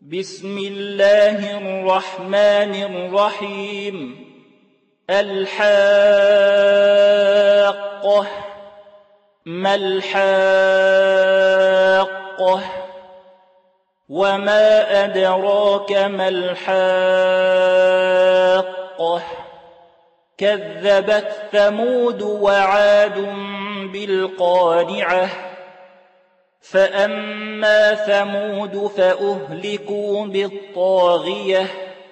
بسم الله الرحمن الرحيم. الحاقة. ما الحاقة؟ وما أدراك ما الحاقة؟ كذبت ثمود وعاد بالقارعة. فأما ثمود فأهلكوا بالطاغية،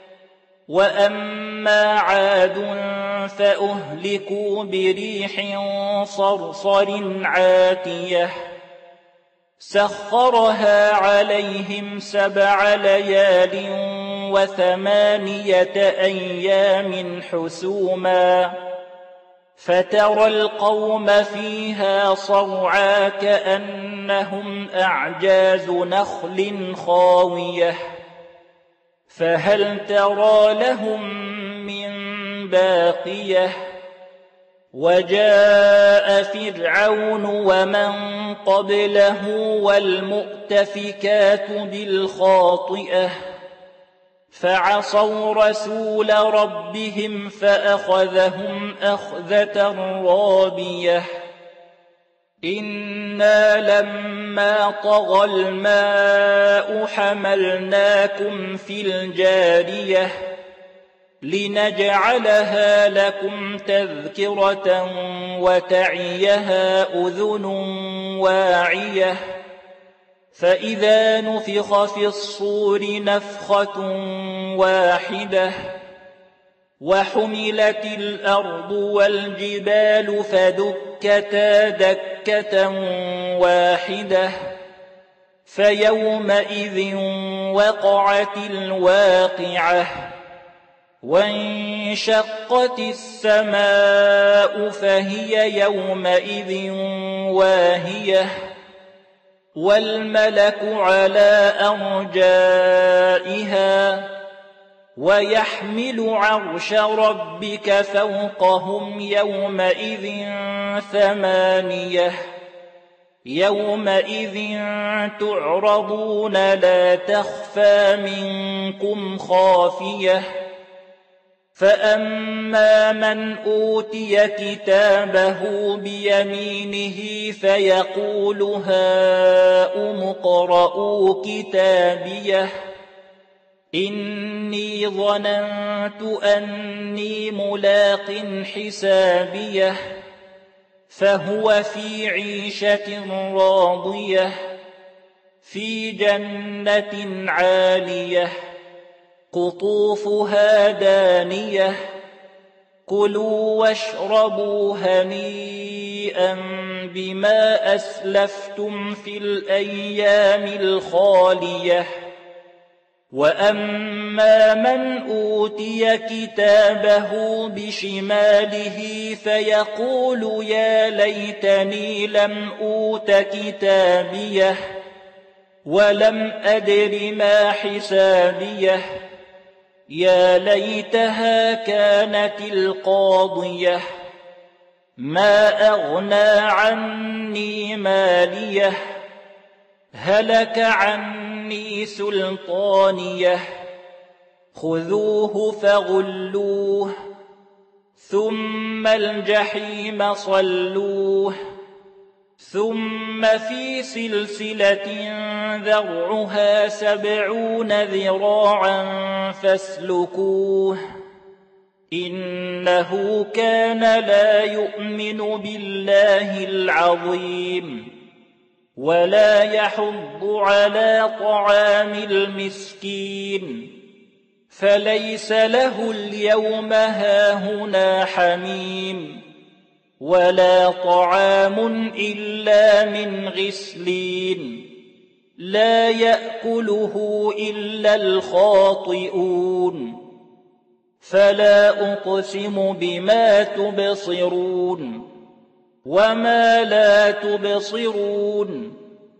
وأما عاد فأهلكوا بريح صرصر عاتية سخرها عليهم 7 ليال و8 أيام حسوما، فترى القوم فيها صرعى كأنهم أعجاز نخل خاوية، فهل ترى لهم من باقية؟ وجاء فرعون ومن قبله والمؤتفكات بالخاطئة، فعصوا رسول ربهم فأخذهم أخذة رابية. إنا لما طغى الماء حملناكم في الجارية لنجعلها لكم تذكرة وتعيها أذن واعية. فإذا نفخ في الصور نفخة واحدة وحملت الأرض والجبال فدكتا دكة واحدة، فيومئذ وقعت الواقعة. وانشقت السماء فهي يومئذ واهية، والملك على أرجائها، ويحمل عرش ربك فوقهم يومئذ 8. يومئذ تعرضون لا تخفى منكم خافية. فأما من أوتي كتابه بيمينه فيقول هاؤم اقرءوا كتابيه إني ظننت أني ملاق حسابيه، فهو في عيشة راضية في جنة عالية قطوفها دانية. كلوا واشربوا هنيئا بما أسلفتم في الأيام الخالية. وأما من أوتي كتابه بشماله فيقول يا ليتني لم أوت كتابيه ولم أدر ما حسابيه، يا ليتها كانت القاضية. ما أغنى عني ماليه، هلك عني سلطانيه. خذوه فغلوه ثم الجحيم صلوه، ثم في سلسلة ذرعها 70 ذراعا فاسلكوه. إنه كان لا يؤمن بالله العظيم ولا يحض على طعام المسكين، فليس له اليوم هاهنا حميم ولا طعام إلا من غسلين لا يأكله إلا الخاطئون. فلا أقسم بما تبصرون وما لا تبصرون،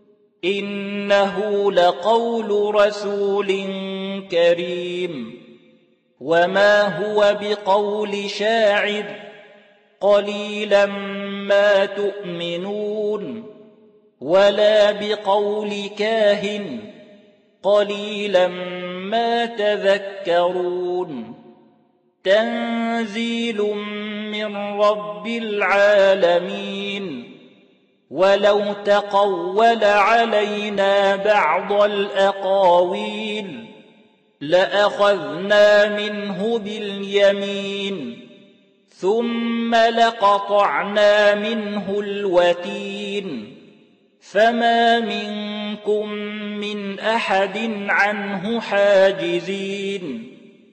إنه لقول رسول كريم، وما هو بقول شاعر قليلا ما تؤمنون، ولا بقول كاهن قليلا ما تذكرون تنزيل من رب العالمين ولو تقول علينا بعض الأقاويل لأخذنا منه باليمين ثم لقطعنا منه الوتين فما منكم من أحد عنه حاجزين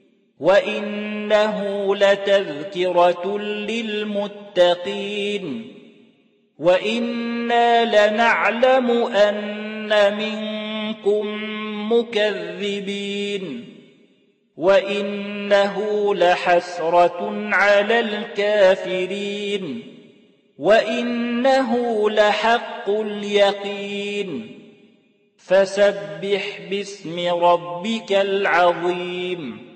وإنه لتذكرة للمتقين وإنا لنعلم أن منكم مكذبين وإنه لحسرة على الكافرين وإنه لحق اليقين فسبح باسم ربك العظيم